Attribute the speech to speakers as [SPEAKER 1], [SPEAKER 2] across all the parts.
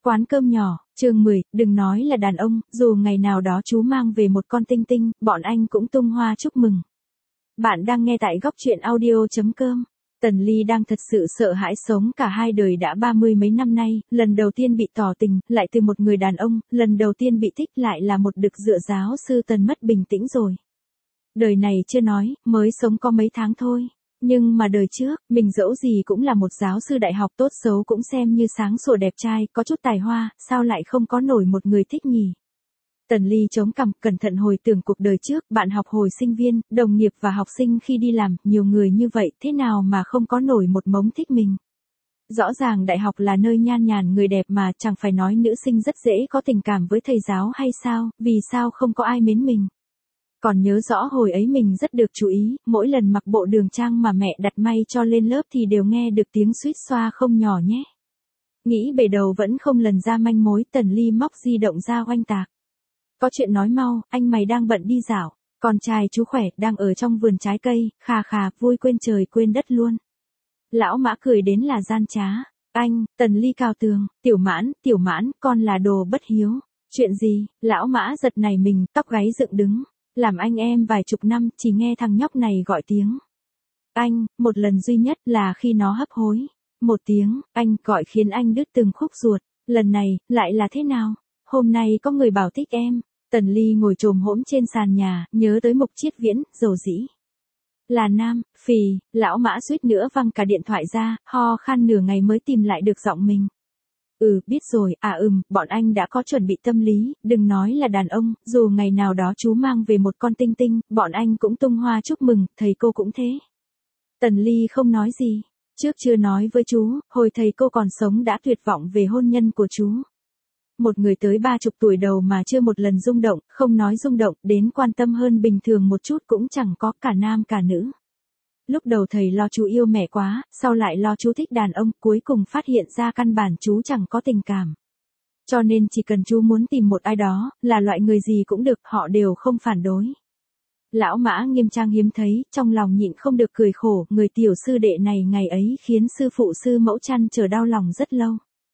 [SPEAKER 1] Quán cơm nhỏ, chương 10, đừng nói là đàn ông, dù ngày nào đó chú mang về một con tinh tinh, bọn anh cũng tung hoa chúc mừng. Bạn đang nghe tại góc truyện audio.com. Tần Ly đang thật sự sợ hãi sống cả hai đời đã 30 mấy năm nay, lần đầu tiên bị tỏ tình, lại từ một người đàn ông, lần đầu tiên bị thích lại là một đực dựa giáo sư Tần mất bình tĩnh rồi. Đời này chưa nói, mới sống có mấy tháng thôi. Nhưng mà đời trước, mình dẫu gì cũng là một giáo sư đại học tốt xấu cũng xem như sáng sủa đẹp trai, có chút tài hoa, sao lại không có nổi một người thích nhỉ? Tần Ly chống cằm, cẩn thận hồi tưởng cuộc đời trước, bạn học hồi sinh viên, đồng nghiệp và học sinh khi đi làm, nhiều người như vậy, thế nào mà không có nổi một mống thích mình? Rõ ràng đại học là nơi nhan nhản người đẹp mà, chẳng phải nói nữ sinh rất dễ có tình cảm với thầy giáo hay sao, vì sao không có ai mến mình? Còn nhớ rõ hồi ấy mình rất được chú ý, mỗi lần mặc bộ đường trang mà mẹ đặt may cho lên lớp thì đều nghe được tiếng suýt xoa không nhỏ nhé. Nghĩ bể đầu vẫn không lần ra manh mối, Tần Ly móc di động ra oanh tạc. Có chuyện nói mau, anh mày đang bận đi dạo, con trai chú khỏe, đang ở trong vườn trái cây, khà khà, vui quên trời quên đất luôn. Lão Mã cười đến là gian trá. Anh, Tần Ly cao tường, tiểu mãn, con là đồ bất hiếu. Chuyện gì? Lão Mã giật nảy mình, tóc gáy dựng đứng. Làm anh em vài chục năm, chỉ nghe thằng nhóc này gọi tiếng. Anh, một lần duy nhất là khi nó hấp hối. Một tiếng, anh gọi khiến anh đứt từng khúc ruột. Lần này, lại là thế nào? Hôm nay có người bảo thích em. Tần Ly ngồi chồm hổm trên sàn nhà, nhớ tới Mục Triết Viễn, dầu dĩ. Là nam, phì, lão Mã suýt nữa văng cả điện thoại ra, ho khan nửa ngày mới tìm lại được giọng mình. Biết rồi, bọn anh đã có chuẩn bị tâm lý, đừng nói là đàn ông, dù ngày nào đó chú mang về một con tinh tinh, bọn anh cũng tung hoa chúc mừng, thầy cô cũng thế. Tần Ly không nói gì, trước chưa nói với chú, hồi thầy cô còn sống đã tuyệt vọng về hôn nhân của chú. Một người tới 30 tuổi đầu mà chưa một lần rung động, không nói rung động, đến quan tâm hơn bình thường một chút cũng chẳng có, cả nam cả nữ. Lúc đầu thầy lo chú yêu mẹ quá, sau lại lo chú thích đàn ông, cuối cùng phát hiện ra căn bản chú chẳng có tình cảm. Cho nên chỉ cần chú muốn tìm một ai đó, là loại người gì cũng được, họ đều không phản đối. Lão Mã nghiêm trang hiếm thấy, trong lòng nhịn không được cười khổ, người tiểu sư đệ này ngày ấy khiến sư phụ sư mẫu chăn trở đau lòng rất lâu.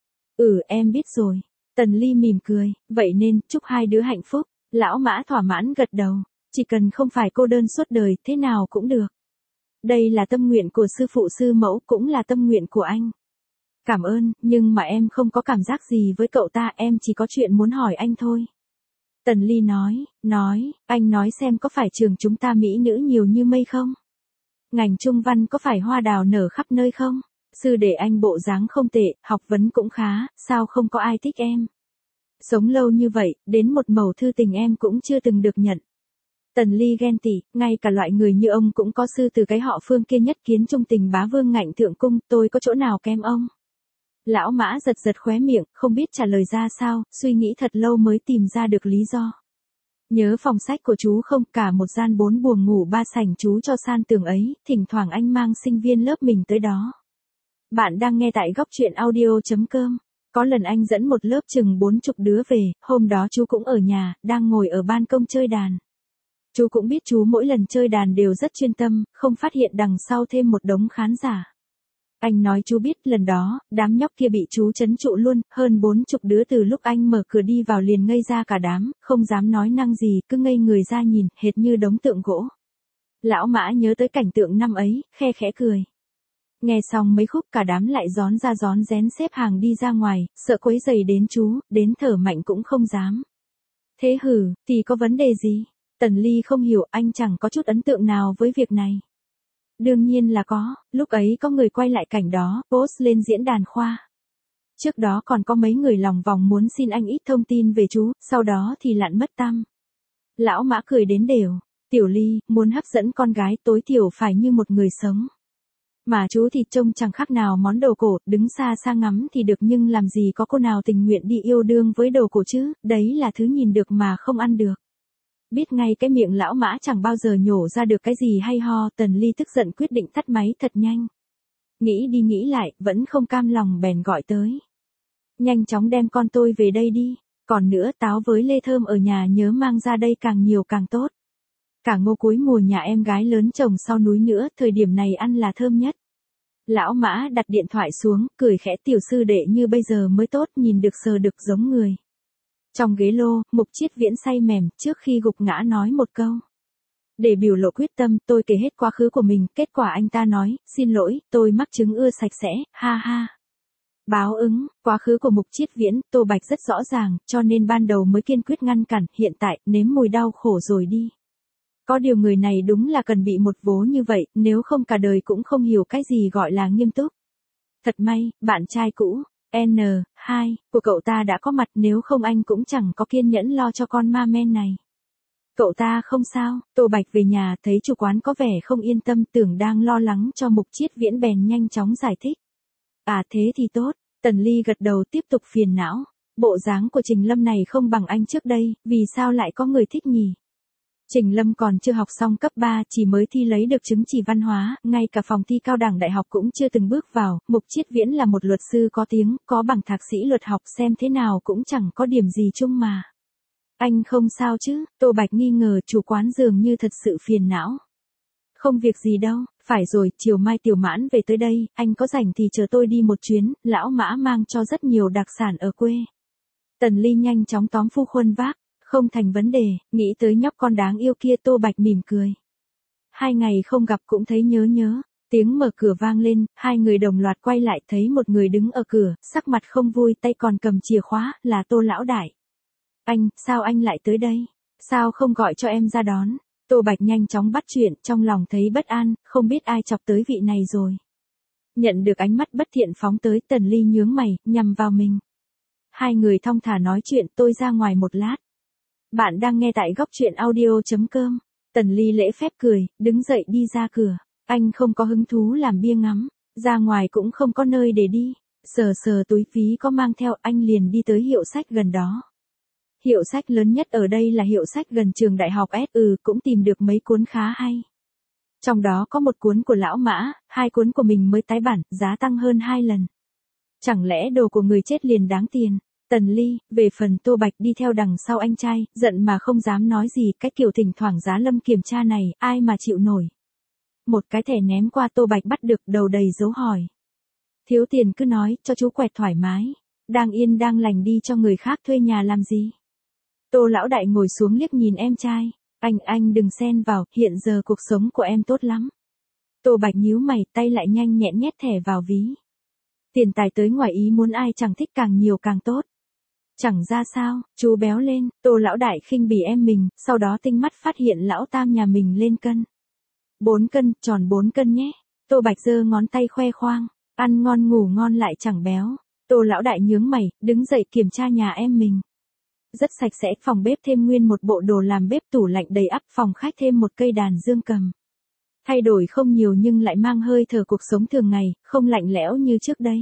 [SPEAKER 1] Em biết rồi. Tần Ly mỉm cười, vậy nên, chúc hai đứa hạnh phúc. Lão Mã thỏa mãn gật đầu, chỉ cần không phải cô đơn suốt đời, thế nào cũng được. Đây là tâm nguyện của sư phụ sư mẫu, cũng là tâm nguyện của anh. Cảm ơn, nhưng mà em không có cảm giác gì với cậu ta, em chỉ có chuyện muốn hỏi anh thôi. Tần Ly nói, anh nói xem có phải trường chúng ta mỹ nữ nhiều như mây không? Ngành trung văn có phải hoa đào nở khắp nơi không? Sư để anh bộ dáng không tệ, học vấn cũng khá, sao không có ai thích em? Sống lâu như vậy, đến một mẩu thư tình em cũng chưa từng được nhận. Tần Ly ghen tị, ngay cả loại người như ông cũng có sư từ cái họ Phương kia nhất kiến trung tình bá vương ngạnh thượng cung, tôi có chỗ nào kém ông? Lão Mã giật khóe miệng, không biết trả lời ra sao, suy nghĩ thật lâu mới tìm ra được lý do. Nhớ phòng sách của chú không, cả một gian 4 buồng ngủ 3 sảnh chú cho san tường ấy, thỉnh thoảng anh mang sinh viên lớp mình tới đó. Bạn đang nghe tại góc truyện audio.com. Có lần anh dẫn một lớp chừng 40 đứa về, hôm đó chú cũng ở nhà, đang ngồi ở ban công chơi đàn. Chú cũng biết chú mỗi lần chơi đàn đều rất chuyên tâm, không phát hiện đằng sau thêm một đống khán giả. Anh nói chú biết lần đó, đám nhóc kia bị chú trấn trụ luôn, hơn 40 đứa từ lúc anh mở cửa đi vào liền ngây ra cả đám, không dám nói năng gì, cứ ngây người ra nhìn, hệt như đống tượng gỗ. Lão Mã nhớ tới cảnh tượng năm ấy, khe khẽ cười. Nghe xong mấy khúc cả đám lại rón ra rón rén xếp hàng đi ra ngoài, sợ quấy rầy đến chú, đến thở mạnh cũng không dám. Thế thì có vấn đề gì? Tần Ly không hiểu, anh chẳng có chút ấn tượng nào với việc này. Đương nhiên là có, lúc ấy có người quay lại cảnh đó, post lên diễn đàn khoa. Trước đó còn có mấy người lòng vòng muốn xin anh ít thông tin về chú, sau đó thì lặn mất tăm. Lão Mã cười đến đều, Tiểu Ly, muốn hấp dẫn con gái tối thiểu phải như một người sống. Mà chú thì trông chẳng khác nào món đồ cổ, đứng xa xa ngắm thì được nhưng làm gì có cô nào tình nguyện đi yêu đương với đồ cổ chứ, đấy là thứ nhìn được mà không ăn được. Biết ngay cái miệng lão Mã chẳng bao giờ nhổ ra được cái gì hay ho, Tần Ly tức giận quyết định tắt máy thật nhanh. Nghĩ đi nghĩ lại, vẫn không cam lòng bèn gọi tới. Nhanh chóng đem con tôi về đây đi, còn nữa táo với lê thơm ở nhà nhớ mang ra đây càng nhiều càng tốt. Cả ngô cuối mùa nhà em gái lớn trồng sau núi nữa, thời điểm này ăn là thơm nhất. Lão Mã đặt điện thoại xuống, cười khẽ, tiểu sư đệ như bây giờ mới tốt, nhìn được sờ được giống người. Trong ghế lô, Mục Chiết Viễn say mềm, trước khi gục ngã nói một câu. Để biểu lộ quyết tâm, tôi kể hết quá khứ của mình, kết quả anh ta nói, xin lỗi, tôi mắc chứng ưa sạch sẽ, ha ha. Báo ứng, quá khứ của Mục Chiết Viễn, Tô Bạch rất rõ ràng, cho nên ban đầu mới kiên quyết ngăn cản, hiện tại, nếm mùi đau khổ rồi đi. Có điều người này đúng là cần bị một vố như vậy, nếu không cả đời cũng không hiểu cái gì gọi là nghiêm túc. Thật may, bạn trai cũ, N2, của cậu ta đã có mặt, nếu không anh cũng chẳng có kiên nhẫn lo cho con ma men này. Cậu ta không sao, Tô Bạch về nhà thấy chủ quán có vẻ không yên tâm, tưởng đang lo lắng cho Mục Chiết Viễn bèn nhanh chóng giải thích. À thế thì tốt, Tần Ly gật đầu tiếp tục phiền não. Bộ dáng của Trình Lâm này không bằng anh trước đây, vì sao lại có người thích nhỉ? Trình Lâm còn chưa học xong cấp 3, chỉ mới thi lấy được chứng chỉ văn hóa, ngay cả phòng thi cao đẳng đại học cũng chưa từng bước vào. Mục Chiết Viễn là một luật sư có tiếng, có bằng thạc sĩ luật học, xem thế nào cũng chẳng có điểm gì chung mà. Anh không sao chứ? Tô Bạch nghi ngờ, chủ quán dường như thật sự phiền não. Không việc gì đâu, phải rồi, chiều mai Tiểu Mãn về tới đây, anh có rảnh thì chờ tôi đi một chuyến, lão Mã mang cho rất nhiều đặc sản ở quê. Tần Ly nhanh chóng tóm phu khuân vác, không thành vấn đề, nghĩ tới nhóc con đáng yêu kia, Tô Bạch mỉm cười. 2 ngày không gặp cũng thấy nhớ. Tiếng mở cửa vang lên, 2 người đồng loạt quay lại, thấy một người đứng ở cửa, sắc mặt không vui, tay còn cầm chìa khóa, là Tô lão đại. Anh, sao anh lại tới đây? Sao không gọi cho em ra đón? Tô Bạch nhanh chóng bắt chuyện, trong lòng thấy bất an, không biết ai chọc tới vị này rồi. Nhận được ánh mắt bất thiện phóng tới, Tần Ly nhướng mày, nhằm vào mình. 2 người thong thả nói chuyện, tôi ra ngoài một lát. Bạn đang nghe tại góc truyện audio.com. Tần Ly lễ phép cười, đứng dậy đi ra cửa. Anh không có hứng thú làm bia ngắm, ra ngoài cũng không có nơi để đi. Sờ túi phí có mang theo, anh liền đi tới hiệu sách gần đó. Hiệu sách lớn nhất ở đây là hiệu sách gần trường đại học S, cũng tìm được mấy cuốn khá hay. Trong đó có một cuốn của lão Mã, 2 cuốn của mình mới tái bản, giá tăng hơn 2 lần. Chẳng lẽ đồ của người chết liền đáng tiền? Tần Ly, về phần Tô Bạch đi theo đằng sau anh trai, giận mà không dám nói gì, cái kiểu thỉnh thoảng giá lâm kiểm tra này, ai mà chịu nổi. Một cái thẻ ném qua, Tô Bạch bắt được, đầu đầy dấu hỏi. Thiếu tiền cứ nói, cho chú quẹt thoải mái. Đang yên đang lành đi cho người khác thuê nhà làm gì? Tô lão đại ngồi xuống liếc nhìn em trai. Anh đừng xen vào, hiện giờ cuộc sống của em tốt lắm. Tô Bạch nhíu mày, tay lại nhanh nhẹn nhét thẻ vào ví. Tiền tài tới ngoài ý muốn, ai chẳng thích càng nhiều càng tốt. Chẳng ra sao, chú béo lên, Tô lão đại khinh bỉ em mình, sau đó tinh mắt phát hiện lão tam nhà mình lên cân. 4 cân, tròn 4 cân nhé. Tô Bạch giơ ngón tay khoe khoang, ăn ngon ngủ ngon lại chẳng béo. Tô lão đại nhướng mày, đứng dậy kiểm tra nhà em mình. Rất sạch sẽ, phòng bếp thêm nguyên một bộ đồ làm bếp, tủ lạnh đầy ắp, phòng khách thêm một cây đàn dương cầm. Thay đổi không nhiều nhưng lại mang hơi thở cuộc sống thường ngày, không lạnh lẽo như trước đây.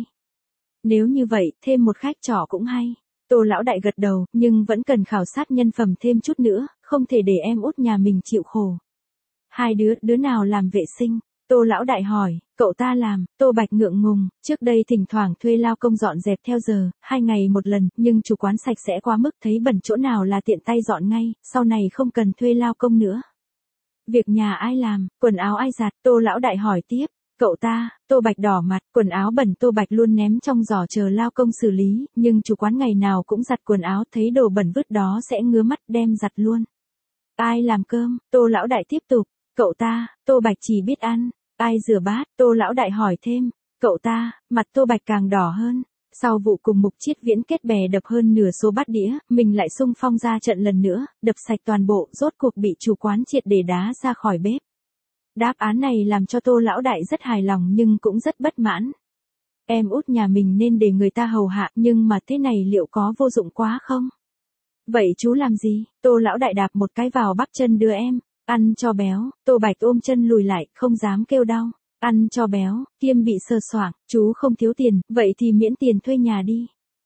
[SPEAKER 1] Nếu như vậy, thêm một khách trọ cũng hay. Tô lão đại gật đầu, nhưng vẫn cần khảo sát nhân phẩm thêm chút nữa, không thể để em út nhà mình chịu khổ. 2 đứa nào làm vệ sinh? Tô lão đại hỏi, cậu ta làm. Tô Bạch ngượng ngùng, trước đây thỉnh thoảng thuê lao công dọn dẹp theo giờ, 2 ngày một lần, nhưng chủ quán sạch sẽ quá mức, thấy bẩn chỗ nào là tiện tay dọn ngay, sau này không cần thuê lao công nữa. Việc nhà ai làm, quần áo ai giặt? Tô lão đại hỏi tiếp. Cậu ta. Tô Bạch đỏ mặt, quần áo bẩn Tô Bạch luôn ném trong giỏ chờ lao công xử lý, nhưng chủ quán ngày nào cũng giặt quần áo, thấy đồ bẩn vứt đó sẽ ngứa mắt, đem giặt luôn. Ai làm cơm? Tô lão đại tiếp tục. Cậu ta. Tô Bạch chỉ biết ăn. Ai rửa bát? Tô lão đại hỏi thêm. Cậu ta. Mặt Tô Bạch càng đỏ hơn. Sau vụ cùng Mục Chiết Viễn kết bè đập hơn nửa số bát đĩa, mình lại xung phong ra trận lần nữa, đập sạch toàn bộ, rốt cuộc bị chủ quán triệt để đá ra khỏi bếp. Đáp án này làm cho Tô lão đại rất hài lòng nhưng cũng rất bất mãn. Em út nhà mình nên để người ta hầu hạ, nhưng mà thế này liệu có vô dụng quá không? Vậy chú làm gì? Tô lão đại đạp một cái vào bắp chân đưa em. Ăn cho béo. Tô Bạch ôm chân lùi lại, không dám kêu đau. Ăn cho béo, Kiêm bị sờ soạng, chú không thiếu tiền, vậy thì miễn tiền thuê nhà đi.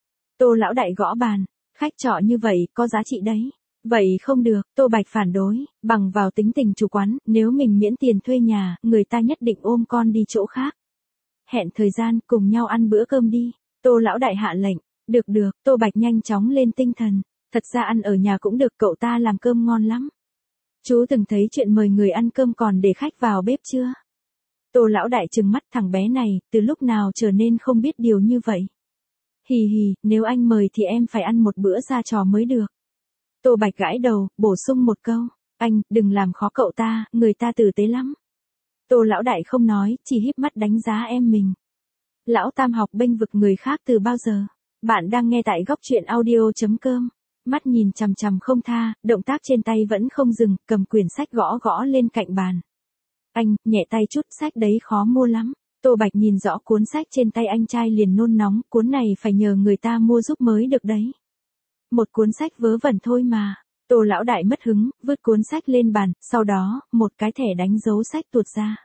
[SPEAKER 1] Tô lão đại gõ bàn, khách trọ như vậy có giá trị đấy. Vậy không được, Tô Bạch phản đối, bằng vào tính tình chủ quán, nếu mình miễn tiền thuê nhà, người ta nhất định ôm con đi chỗ khác. Hẹn thời gian, cùng nhau ăn bữa cơm đi. Tô lão đại hạ lệnh, được, Tô Bạch nhanh chóng lên tinh thần, thật ra ăn ở nhà cũng được, cậu ta làm cơm ngon lắm. Chú từng thấy chuyện mời người ăn cơm còn để khách vào bếp chưa? Tô lão đại trừng mắt, thằng bé này, từ lúc nào trở nên không biết điều như vậy. Hì hì, nếu anh mời thì em phải ăn một bữa ra trò mới được. Tô Bạch gãi đầu, bổ sung một câu, anh, đừng làm khó cậu ta, người ta tử tế lắm. Tô lão đại không nói, chỉ híp mắt đánh giá em mình. Lão Tam học bênh vực người khác từ bao giờ? Bạn đang nghe tại góc truyện audio.com. Mắt nhìn chằm chằm không tha, động tác trên tay vẫn không dừng, cầm quyển sách gõ gõ lên cạnh bàn. Anh, nhẹ tay chút, sách đấy khó mua lắm. Tô Bạch nhìn rõ cuốn sách trên tay anh trai liền nôn nóng, cuốn này phải nhờ người ta mua giúp mới được đấy. Một cuốn sách vớ vẩn thôi mà. Tô lão đại mất hứng, vứt cuốn sách lên bàn, sau đó, một cái thẻ đánh dấu sách tuột ra.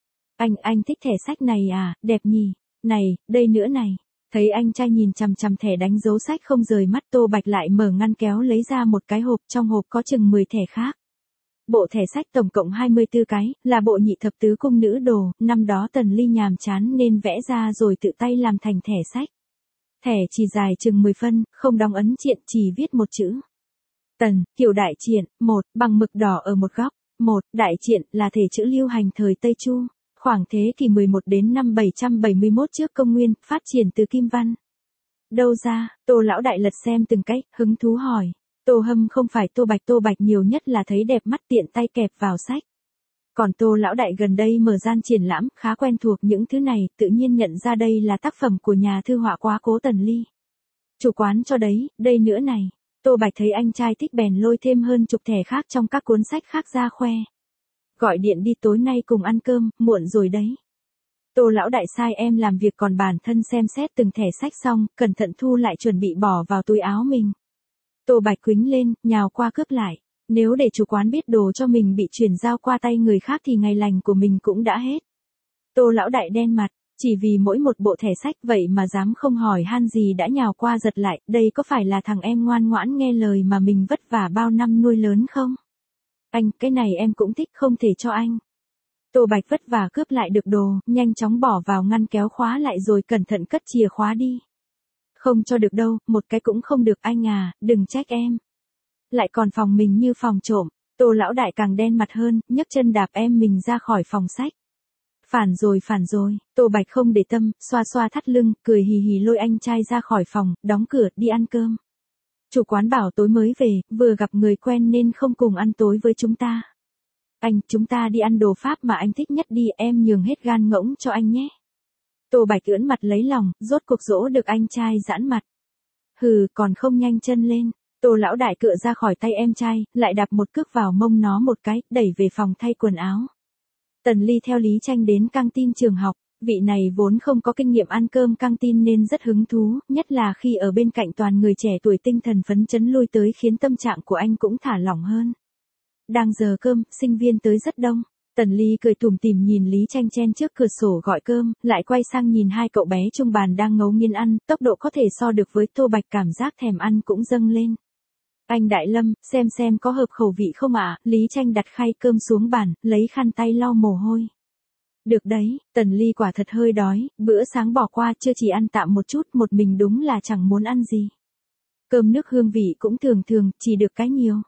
[SPEAKER 1] Anh thích thẻ sách này à, đẹp nhỉ? Này, đây nữa này. Thấy anh trai nhìn chằm chằm thẻ đánh dấu sách không rời mắt, Tô Bạch lại mở ngăn kéo lấy ra một cái hộp, trong hộp có chừng 10 thẻ khác. Bộ thẻ sách tổng cộng 24 cái, là bộ nhị thập tứ cung nữ đồ, năm đó Tần Ly nhàm chán nên vẽ ra rồi tự tay làm thành thẻ sách. Thẻ chỉ dài chừng 10 phân, không đóng ấn triện, chỉ viết một chữ. Tần, kiểu đại triện, 1, bằng mực đỏ ở một góc. 1, đại triện, là thể chữ lưu hành thời Tây Chu. Khoảng thế kỷ 11 đến năm 771 trước công nguyên, phát triển từ Kim Văn. Đâu ra, Tô lão đại lật xem từng cái, hứng thú hỏi. Tô Hâm không phải Tô Bạch nhiều nhất là thấy đẹp mắt tiện tay kẹp vào sách. Còn Tô lão đại gần đây mở gian triển lãm, khá quen thuộc những thứ này, tự nhiên nhận ra đây là tác phẩm của nhà thư họa Quá Cố Tần Ly. Chủ quán cho đấy, đây nữa này. Tô Bạch thấy anh trai thích bèn lôi thêm hơn chục thẻ khác trong các cuốn sách khác ra khoe. Gọi điện đi, tối nay cùng ăn cơm, muộn rồi đấy. Tô lão đại sai em làm việc, còn bản thân xem xét từng thẻ sách xong, cẩn thận thu lại chuẩn bị bỏ vào túi áo mình. Tô Bạch quýnh lên, nhào qua cướp lại. Nếu để chủ quán biết đồ cho mình bị chuyển giao qua tay người khác thì ngày lành của mình cũng đã hết. Tô lão đại đen mặt, chỉ vì mỗi một bộ thẻ sách vậy mà dám không hỏi han gì đã nhào qua giật lại, đây có phải là thằng em ngoan ngoãn nghe lời mà mình vất vả bao năm nuôi lớn không? Anh, cái này em cũng thích, không thể cho anh. Tô Bạch vất vả cướp lại được đồ, nhanh chóng bỏ vào ngăn kéo khóa lại rồi cẩn thận cất chìa khóa đi. Không cho được đâu, một cái cũng không được anh à, đừng trách em. Lại còn phòng mình như phòng trộm. Tô lão đại càng đen mặt hơn, nhấc chân đạp em mình ra khỏi phòng sách. Phản rồi, Tô Bạch không để tâm, xoa xoa thắt lưng, cười hì hì lôi anh trai ra khỏi phòng, đóng cửa, đi ăn cơm. Chủ quán bảo tối mới về, vừa gặp người quen nên không cùng ăn tối với chúng ta. Anh, chúng ta đi ăn đồ Pháp mà anh thích nhất đi, em nhường hết gan ngỗng cho anh nhé. Tô Bạch ưỡn mặt lấy lòng, rốt cuộc dỗ được anh trai giãn mặt. Hừ, còn không nhanh chân lên. Tô lão đại cựa ra khỏi tay em trai, lại đạp một cước vào mông nó một cái, đẩy về phòng thay quần áo. Tần Ly theo Lý Tranh đến căng tin trường học, vị này vốn không có kinh nghiệm ăn cơm căng tin nên rất hứng thú, nhất là khi ở bên cạnh toàn người trẻ tuổi tinh thần phấn chấn lui tới khiến tâm trạng của anh cũng thả lỏng hơn. Đang giờ cơm, sinh viên tới rất đông. Tần Ly cười tủm tỉm nhìn Lý Tranh chen trước cửa sổ gọi cơm, lại quay sang nhìn hai cậu bé trung bàn đang ngấu nghiến ăn, tốc độ có thể so được với Tô Bạch, cảm giác thèm ăn cũng dâng lên. Anh Đại Lâm, xem có hợp khẩu vị không ạ? Lý Tranh đặt khay cơm xuống bàn, lấy khăn tay lau mồ hôi. Được đấy, Tần Ly quả thật hơi đói, bữa sáng bỏ qua, chưa chỉ ăn tạm một chút, một mình đúng là chẳng muốn ăn gì. Cơm nước hương vị cũng thường, chỉ được cái nhiều.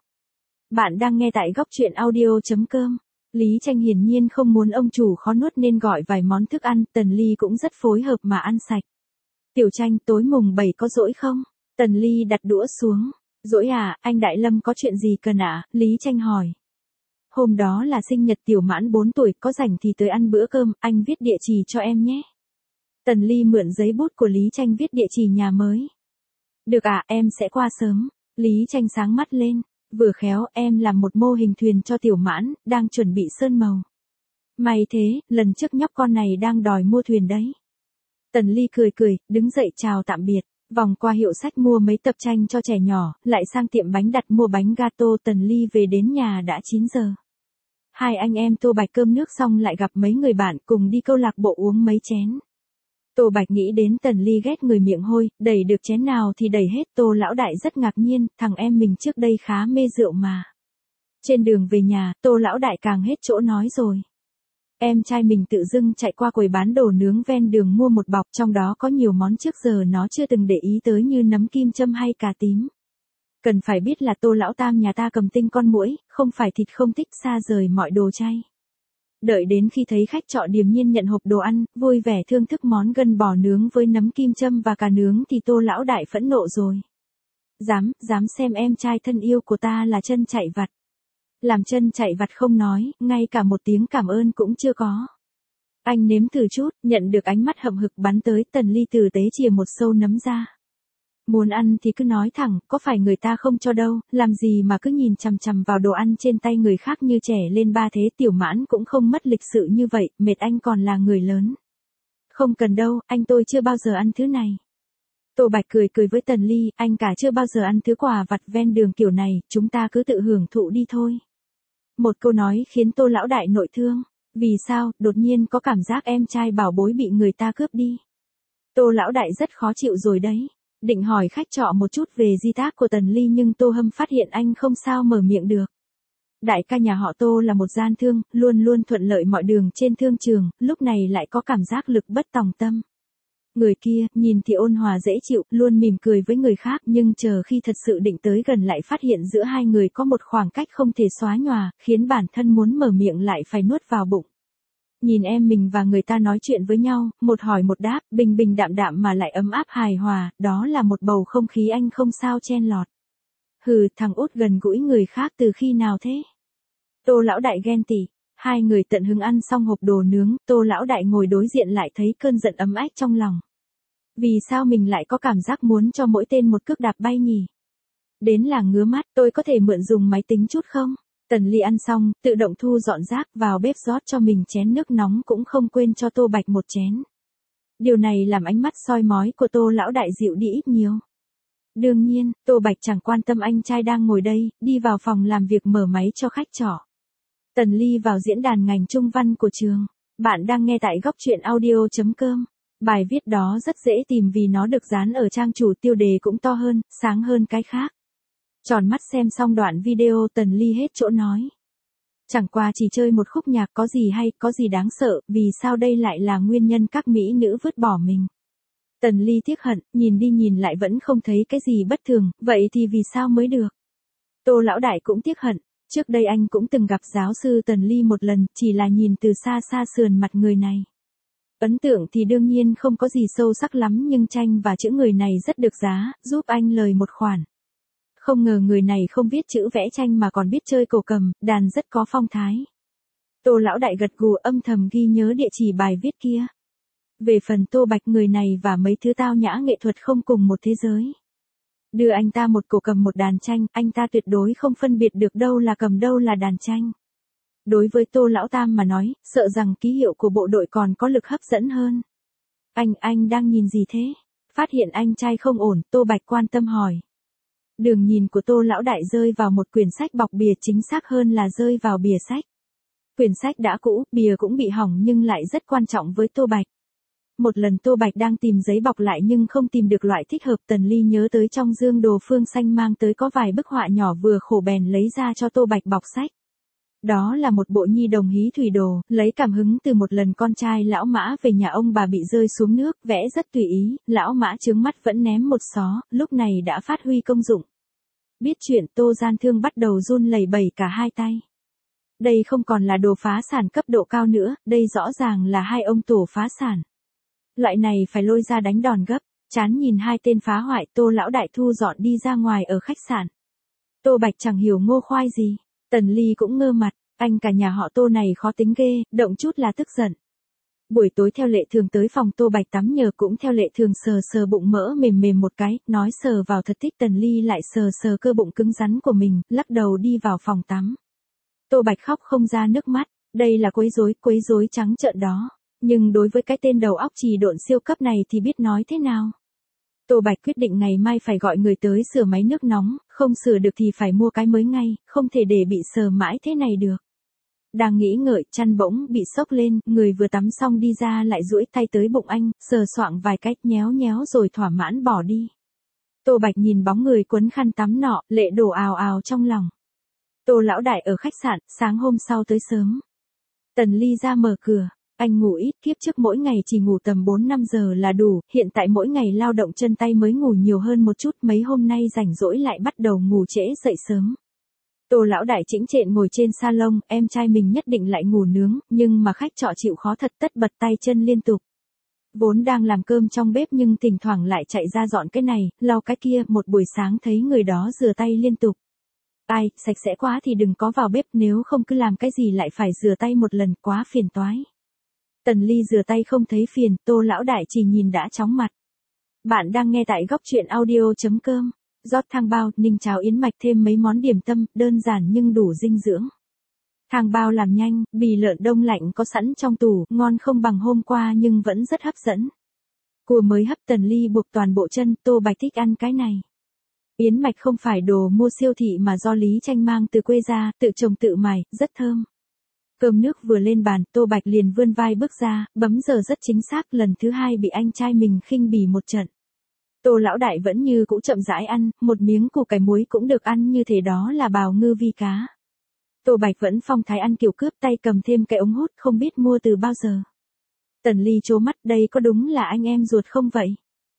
[SPEAKER 1] Bạn đang nghe tại góc truyện audio.com. Lý Tranh hiển nhiên không muốn ông chủ khó nuốt nên gọi vài món thức ăn, Tần Ly cũng rất phối hợp mà ăn sạch. Tiểu Tranh, tối mùng 7 có rỗi không? Tần Ly đặt đũa xuống. Rỗi à, anh Đại Lâm có chuyện gì cần ạ? Lý Tranh hỏi. Hôm đó là sinh nhật Tiểu Mãn 4 tuổi, có rảnh thì tới ăn bữa cơm, anh viết địa chỉ cho em nhé. Tần Ly mượn giấy bút của Lý Tranh viết địa chỉ nhà mới. Được ạ, em sẽ qua sớm. Lý Tranh sáng mắt lên. Vừa khéo, em làm một mô hình thuyền cho Tiểu Mãn, đang chuẩn bị sơn màu. May thế, lần trước nhóc con này đang đòi mua thuyền đấy. Tần Ly cười, đứng dậy chào tạm biệt. Vòng qua hiệu sách mua mấy tập tranh cho trẻ nhỏ, lại sang tiệm bánh đặt mua bánh gato. Tần Ly về đến nhà đã 9 giờ. Hai anh em Tô Bạch cơm nước xong lại gặp mấy người bạn cùng đi câu lạc bộ uống mấy chén. Tô Bạch nghĩ đến Tần Ly ghét người miệng hôi, đẩy được chén nào thì đẩy hết. Tô lão đại rất ngạc nhiên, thằng em mình trước đây khá mê rượu mà. Trên đường về nhà, Tô lão đại càng hết chỗ nói rồi. Em trai mình tự dưng chạy qua quầy bán đồ nướng ven đường mua một bọc, trong đó có nhiều món trước giờ nó chưa từng để ý tới như nấm kim châm hay cà tím. Cần phải biết là Tô lão tam nhà ta cầm tinh con muỗi, không phải thịt không thích, xa rời mọi đồ chay. Đợi đến khi thấy khách trọ điềm nhiên nhận hộp đồ ăn, vui vẻ thưởng thức món gân bò nướng với nấm kim châm và cà nướng thì Tô lão đại phẫn nộ rồi. Dám xem em trai thân yêu của ta là chân chạy vặt. Làm chân chạy vặt không nói, ngay cả một tiếng cảm ơn cũng chưa có. Anh nếm thử chút, nhận được ánh mắt hậm hực bắn tới, Tần Ly tử tế chìa một sâu nấm ra. Muốn ăn thì cứ nói thẳng, có phải người ta không cho đâu, làm gì mà cứ nhìn chằm chằm vào đồ ăn trên tay người khác như trẻ lên ba thế. Tiểu Mãn cũng không mất lịch sự như vậy, mệt anh còn là người lớn. Không cần đâu, anh tôi chưa bao giờ ăn thứ này. Tô Bạch cười với Tần Ly, anh cả chưa bao giờ ăn thứ quà vặt ven đường kiểu này, chúng ta cứ tự hưởng thụ đi thôi. Một câu nói khiến Tô lão đại nội thương. Vì sao, đột nhiên có cảm giác em trai bảo bối bị người ta cướp đi. Tô lão đại rất khó chịu rồi đấy. Định hỏi khách trọ một chút về di tác của Tần Ly nhưng Tô Hâm phát hiện anh không sao mở miệng được. Đại ca nhà họ Tô là một gian thương, luôn luôn thuận lợi mọi đường trên thương trường, lúc này lại có cảm giác lực bất tòng tâm. Người kia, nhìn thì ôn hòa dễ chịu, luôn mỉm cười với người khác, nhưng chờ khi thật sự định tới gần lại phát hiện giữa hai người có một khoảng cách không thể xóa nhòa, khiến bản thân muốn mở miệng lại phải nuốt vào bụng. Nhìn em mình và người ta nói chuyện với nhau, một hỏi một đáp, bình bình đạm đạm mà lại ấm áp hài hòa, đó là một bầu không khí anh không sao chen lọt. Hừ, thằng út gần gũi người khác từ khi nào thế? Tô lão đại ghen tị. Hai người tận hứng ăn xong hộp đồ nướng, Tô lão đại ngồi đối diện lại thấy cơn giận ấm ách trong lòng. Vì sao mình lại có cảm giác muốn cho mỗi tên một cước đạp bay nhỉ? Đến là ngứa mắt, tôi có thể mượn dùng máy tính chút không? Tần Ly ăn xong, tự động thu dọn rác, vào bếp rót cho mình chén nước nóng cũng không quên cho Tô Bạch một chén. Điều này làm ánh mắt soi mói của Tô lão đại dịu đi ít nhiều. Đương nhiên, Tô Bạch chẳng quan tâm anh trai đang ngồi đây, đi vào phòng làm việc mở máy cho khách trọ. Tần Ly vào diễn đàn ngành Trung văn của trường. Bạn đang nghe tại góc truyện audio.com. Bài viết đó rất dễ tìm vì nó được dán ở trang chủ, tiêu đề cũng to hơn, sáng hơn cái khác. Tròn mắt xem xong đoạn video, Tần Ly hết chỗ nói. Chẳng qua chỉ chơi một khúc nhạc, có gì hay, có gì đáng sợ, vì sao đây lại là nguyên nhân các mỹ nữ vứt bỏ mình. Tần Ly tiếc hận, nhìn đi nhìn lại vẫn không thấy cái gì bất thường, vậy thì vì sao mới được. Tô lão đại cũng tiếc hận, trước đây anh cũng từng gặp giáo sư Tần Ly một lần, chỉ là nhìn từ xa xa sườn mặt người này. Ấn tượng thì đương nhiên không có gì sâu sắc lắm nhưng tranh và chữ người này rất được giá, giúp anh lời một khoản. Không ngờ người này không biết chữ vẽ tranh mà còn biết chơi cổ cầm, đàn rất có phong thái. Tô lão đại gật gù âm thầm ghi nhớ địa chỉ bài viết kia. Về phần Tô Bạch, người này và mấy thứ tao nhã nghệ thuật không cùng một thế giới. Đưa anh ta một cổ cầm một đàn tranh, anh ta tuyệt đối không phân biệt được đâu là cầm đâu là đàn tranh. Đối với Tô lão tam mà nói, sợ rằng ký hiệu của bộ đội còn có lực hấp dẫn hơn. Anh đang nhìn gì thế? Phát hiện anh trai không ổn, Tô Bạch quan tâm hỏi. Đường nhìn của Tô lão đại rơi vào một quyển sách bọc bìa, chính xác hơn là rơi vào bìa sách. Quyển sách đã cũ, bìa cũng bị hỏng nhưng lại rất quan trọng với Tô Bạch. Một lần Tô Bạch đang tìm giấy bọc lại nhưng không tìm được loại thích hợp, Tần Ly nhớ tới trong dương đồ Phương Xanh mang tới có vài bức họa nhỏ, vừa khổ bèn lấy ra cho Tô Bạch bọc sách. Đó là một bộ nhi đồng hí thủy đồ, lấy cảm hứng từ một lần con trai lão Mã về nhà ông bà bị rơi xuống nước, vẽ rất tùy ý, lão Mã trướng mắt vẫn ném một xó, lúc này đã phát huy công dụng. Biết chuyện, Tô Gian Thương bắt đầu run lẩy bẩy cả hai tay. Đây không còn là đồ phá sản cấp độ cao nữa, đây rõ ràng là hai ông tổ phá sản. Loại này phải lôi ra đánh đòn gấp, chán nhìn hai tên phá hoại, Tô lão đại thu dọn đi ra ngoài ở khách sạn. Tô Bạch chẳng hiểu ngô khoai gì, Tần Ly cũng ngơ mặt, anh cả nhà họ Tô này khó tính ghê, động chút là tức giận. Buổi tối theo lệ thường tới phòng Tô Bạch tắm nhờ, cũng theo lệ thường sờ bụng mỡ mềm mềm một cái, nói sờ vào thật thích. Tần Ly lại sờ cơ bụng cứng rắn của mình, lắc đầu đi vào phòng tắm. Tô Bạch khóc không ra nước mắt, đây là quấy rối trắng trợn đó. Nhưng đối với cái tên đầu óc trì độn siêu cấp này thì biết nói thế nào. Tô Bạch quyết định ngày mai phải gọi người tới sửa máy nước nóng, không sửa được thì phải mua cái mới ngay, không thể để bị sờ mãi thế này được. Đang nghĩ ngợi, chăn bỗng bị xốc lên, người vừa tắm xong đi ra lại duỗi tay tới bụng anh, sờ soạng vài cách, nhéo rồi thỏa mãn bỏ đi. Tô Bạch nhìn bóng người quấn khăn tắm nọ, lệ đổ ào ào trong lòng. Tô lão đại ở khách sạn, sáng hôm sau tới sớm. Tần Ly ra mở cửa. Anh ngủ ít, kiếp trước mỗi ngày chỉ ngủ tầm 4-5 giờ là đủ, hiện tại mỗi ngày lao động chân tay mới ngủ nhiều hơn một chút, mấy hôm nay rảnh rỗi lại bắt đầu ngủ trễ dậy sớm. Tô lão đại chỉnh trện ngồi trên salon, em trai mình nhất định lại ngủ nướng, nhưng mà khách trọ chịu khó thật tất bật tay chân liên tục. Vốn đang làm cơm trong bếp nhưng thỉnh thoảng lại chạy ra dọn cái này, lau cái kia, một buổi sáng thấy người đó rửa tay liên tục. Ai, sạch sẽ quá thì đừng có vào bếp, nếu không cứ làm cái gì lại phải rửa tay một lần, quá phiền toái. Tần Ly rửa tay không thấy phiền, Tô lão đại chỉ nhìn đã chóng mặt. Bạn đang nghe tại góc truyện audio.com. Rót thang bao, ninh cháo yến mạch thêm mấy món điểm tâm, đơn giản nhưng đủ dinh dưỡng. Thang bao làm nhanh, bì lợn đông lạnh có sẵn trong tủ, ngon không bằng hôm qua nhưng vẫn rất hấp dẫn. Cua mới hấp. Tần Ly buộc toàn bộ chân, Tô Bạch thích ăn cái này. Yến mạch không phải đồ mua siêu thị mà do Lý Tranh mang từ quê ra, tự trồng tự mài, rất thơm. Cơm nước vừa lên bàn, Tô Bạch liền vươn vai bước ra, bấm giờ rất chính xác, lần thứ hai bị anh trai mình khinh bỉ một trận. Tô lão đại vẫn như cũ chậm rãi ăn, một miếng củ cải muối cũng được ăn như thế, đó là bào ngư vi cá. Tô Bạch vẫn phong thái ăn kiểu cướp, tay cầm thêm cái ống hút không biết mua từ bao giờ. Tần Ly trố mắt, đây có đúng là anh em ruột không vậy?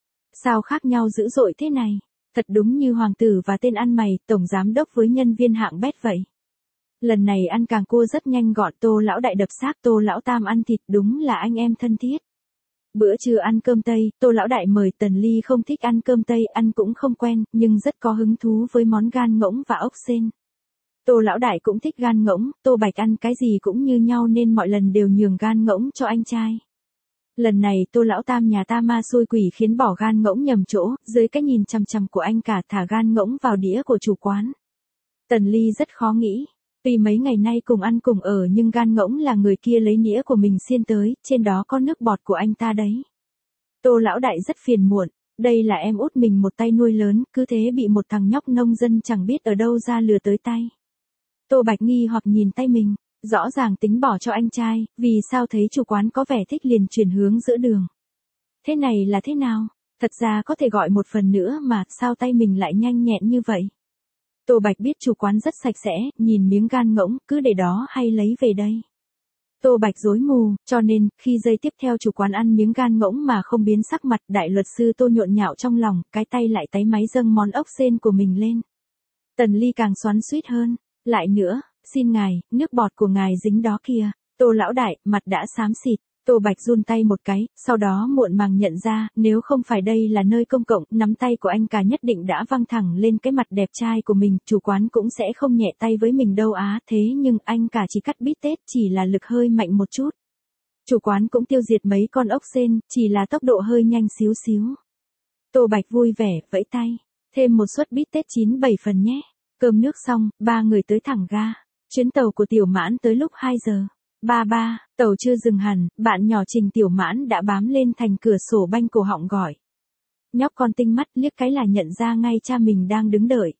[SPEAKER 1] Sao khác nhau dữ dội thế này? Thật đúng như hoàng tử và tên ăn mày, tổng giám đốc với nhân viên hạng bét vậy. Lần này ăn càng cua rất nhanh gọn, Tô lão đại đập xác, Tô lão tam ăn thịt, đúng là anh em thân thiết. Bữa trưa ăn cơm Tây, Tô lão đại mời. Tần Ly không thích ăn cơm Tây, ăn cũng không quen, nhưng rất có hứng thú với món gan ngỗng và ốc sên. Tô lão đại cũng thích gan ngỗng, Tô Bạch ăn cái gì cũng như nhau nên mọi lần đều nhường gan ngỗng cho anh trai. Lần này Tô lão tam nhà ta ma xui quỷ khiến bỏ gan ngỗng nhầm chỗ, dưới cái nhìn chằm chằm của anh cả thả gan ngỗng vào đĩa của chủ quán. Tần Ly rất khó nghĩ. Tuy mấy ngày nay cùng ăn cùng ở nhưng gan ngỗng là người kia lấy nĩa của mình xiên tới, trên đó có nước bọt của anh ta đấy. Tô lão đại rất phiền muộn, đây là em út mình một tay nuôi lớn, cứ thế bị một thằng nhóc nông dân chẳng biết ở đâu ra lừa tới tay. Tô Bạch nghi hoặc nhìn tay mình, rõ ràng tính bỏ cho anh trai, vì sao thấy chủ quán có vẻ thích liền chuyển hướng giữa đường. Thế này là thế nào? Thật ra có thể gọi một phần nữa mà, sao tay mình lại nhanh nhẹn như vậy? Tô Bạch biết chủ quán rất sạch sẽ, nhìn miếng gan ngỗng, cứ để đó hay lấy về đây. Tô Bạch rối mù, cho nên, khi giây tiếp theo chủ quán ăn miếng gan ngỗng mà không biến sắc mặt, đại luật sư Tô nhộn nhạo trong lòng, cái tay lại táy máy dâng món ốc sên của mình lên. Tần Ly càng xoắn xuýt hơn, lại nữa, xin ngài, nước bọt của ngài dính đó kìa. Tô lão đại, mặt đã xám xịt. Tô Bạch run tay một cái, sau đó muộn màng nhận ra, nếu không phải đây là nơi công cộng, nắm tay của anh cả nhất định đã văng thẳng lên cái mặt đẹp trai của mình, chủ quán cũng sẽ không nhẹ tay với mình đâu á, thế nhưng anh cả chỉ cắt bít tết, chỉ là lực hơi mạnh một chút. Chủ quán cũng tiêu diệt mấy con ốc sên, chỉ là tốc độ hơi nhanh xíu xíu. Tô Bạch vui vẻ, vẫy tay, thêm một suất bít tết 9-7 phần nhé. Cơm nước xong, ba người tới thẳng ga. Chuyến tàu của Tiểu Mãn tới lúc 2 giờ. Ba, tàu chưa dừng hẳn, bạn nhỏ Trình Tiểu Mãn đã bám lên thành cửa sổ banh cổ họng gọi. Nhóc con tinh mắt liếc cái là nhận ra ngay cha mình đang đứng đợi.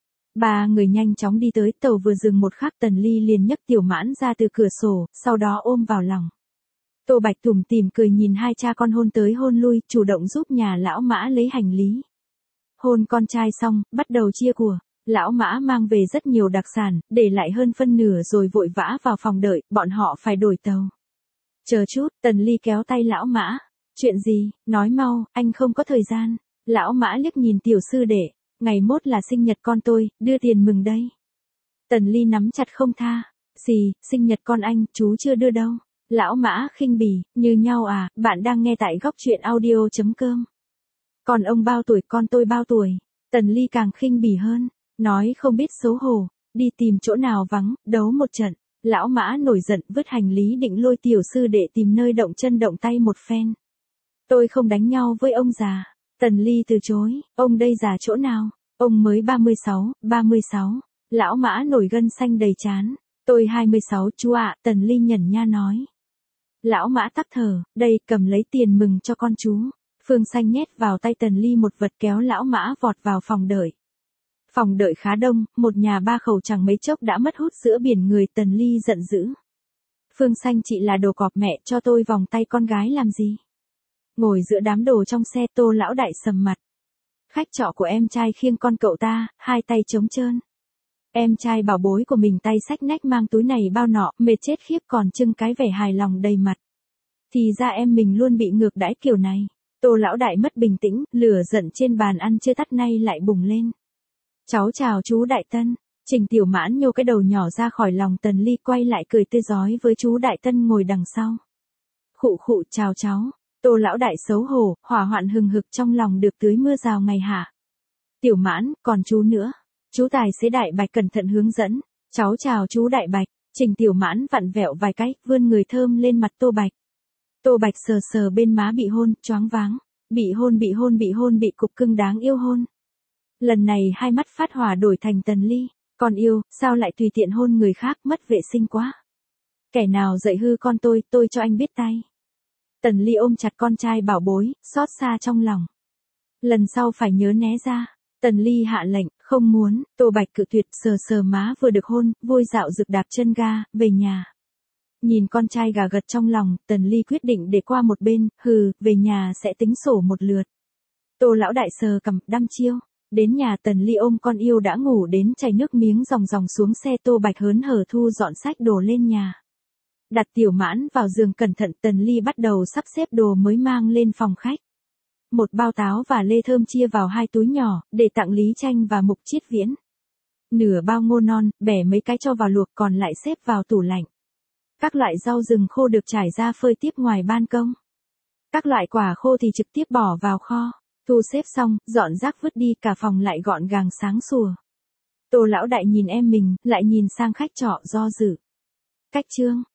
[SPEAKER 1] Ba người nhanh chóng đi tới, tàu vừa dừng một khắc Tần Ly liền nhấc Tiểu Mãn ra từ cửa sổ, sau đó ôm vào lòng. Tô Bạch tủm tỉm cười nhìn hai cha con hôn tới hôn lui, chủ động giúp nhà lão Mã lấy hành lý. Hôn con trai xong, bắt đầu chia của. Lão Mã mang về rất nhiều đặc sản, để lại hơn phân nửa rồi vội vã vào phòng đợi, bọn họ phải đổi tàu. Chờ chút, Tần Ly kéo tay lão Mã. Chuyện gì, nói mau, anh không có thời gian. Lão Mã liếc nhìn tiểu sư đệ, ngày mốt là sinh nhật con tôi, đưa tiền mừng đây. Tần Ly nắm chặt không tha. Xì, sinh nhật con anh, chú chưa đưa đâu. Lão Mã khinh bỉ, như nhau à, bạn đang nghe tại góc truyện audio.com. Còn ông bao tuổi, con tôi bao tuổi. Tần Ly càng khinh bỉ hơn. Nói không biết xấu hổ, đi tìm chỗ nào vắng, đấu một trận. Lão Mã nổi giận vứt hành lý định lôi tiểu sư đệ tìm nơi động chân động tay một phen. Tôi không đánh nhau với ông già. Tần Ly từ chối, ông đây già chỗ nào, ông mới 36. Lão Mã nổi gân xanh đầy trán. Tôi 26 chú ạ, Tần Ly nhẩn nha nói. Lão Mã tắc thở, đây cầm lấy tiền mừng cho con chú. Phương Xanh nhét vào tay Tần Ly một vật kéo lão Mã vọt vào phòng đợi. Phòng đợi khá đông, một nhà ba khẩu chẳng mấy chốc đã mất hút giữa biển người. Tần Ly giận dữ. Phương Xanh chị là đồ cọp, mẹ cho tôi vòng tay con gái làm gì? Ngồi giữa đám đồ trong xe, Tô lão đại sầm mặt. Khách trọ của em trai khiêng con cậu ta, hai tay trống trơn. Em trai bảo bối của mình tay xách nách mang túi này bao nọ, mệt chết khiếp còn trưng cái vẻ hài lòng đầy mặt. Thì ra em mình luôn bị ngược đãi kiểu này. Tô lão đại mất bình tĩnh, lửa giận trên bàn ăn chưa tắt nay lại bùng lên. Cháu chào chú Đại Tân. Trình Tiểu Mãn nhô cái đầu nhỏ ra khỏi lòng Tần Ly, quay lại cười tươi rói với chú Đại Tân ngồi đằng sau. Khụ khụ, chào cháu. Tô lão đại xấu hổ, hỏa hoạn hừng hực trong lòng được tưới mưa rào ngày hạ. Tiểu Mãn, còn chú nữa. Chú tài xế Đại Bạch cẩn thận hướng dẫn. Cháu chào chú Đại Bạch. Trình Tiểu Mãn vặn vẹo vài cái, vươn người thơm lên mặt Tô Bạch. Tô Bạch sờ sờ bên má bị hôn, choáng váng. Bị cục cưng đáng yêu hôn. Lần này hai mắt phát hỏa đổi thành Tần Ly. Con yêu, sao lại tùy tiện hôn người khác, mất vệ sinh quá. Kẻ nào dạy hư con tôi cho anh biết tay. Tần Ly ôm chặt con trai bảo bối, xót xa trong lòng. Lần sau phải nhớ né ra. Tần Ly hạ lệnh, không muốn. Tô Bạch cự tuyệt, sờ sờ má vừa được hôn, vui dạo rực đạp chân ga, về nhà. Nhìn con trai gà gật trong lòng, Tần Ly quyết định để qua một bên, về nhà sẽ tính sổ một lượt. Tô lão đại sờ cằm, đăm chiêu. Đến nhà Tần Ly ôm con yêu đã ngủ đến chảy nước miếng ròng ròng xuống xe. Tô Bạch hớn hở thu dọn sách đồ lên nhà. Đặt Tiểu Mãn vào giường cẩn thận, Tần Ly bắt đầu sắp xếp đồ mới mang lên phòng khách. Một bao táo và lê thơm chia vào 2 túi nhỏ, để tặng Lý Tranh và Mục Chiết Viễn. Nửa bao ngô non, bẻ mấy cái cho vào luộc, còn lại xếp vào tủ lạnh. Các loại rau rừng khô được trải ra phơi tiếp ngoài ban công. Các loại quả khô thì trực tiếp bỏ vào kho. Thu xếp xong, dọn rác vứt đi, cả phòng lại gọn gàng sáng sủa. Tô lão đại nhìn em mình, lại nhìn sang khách trọ do dự. Cách chương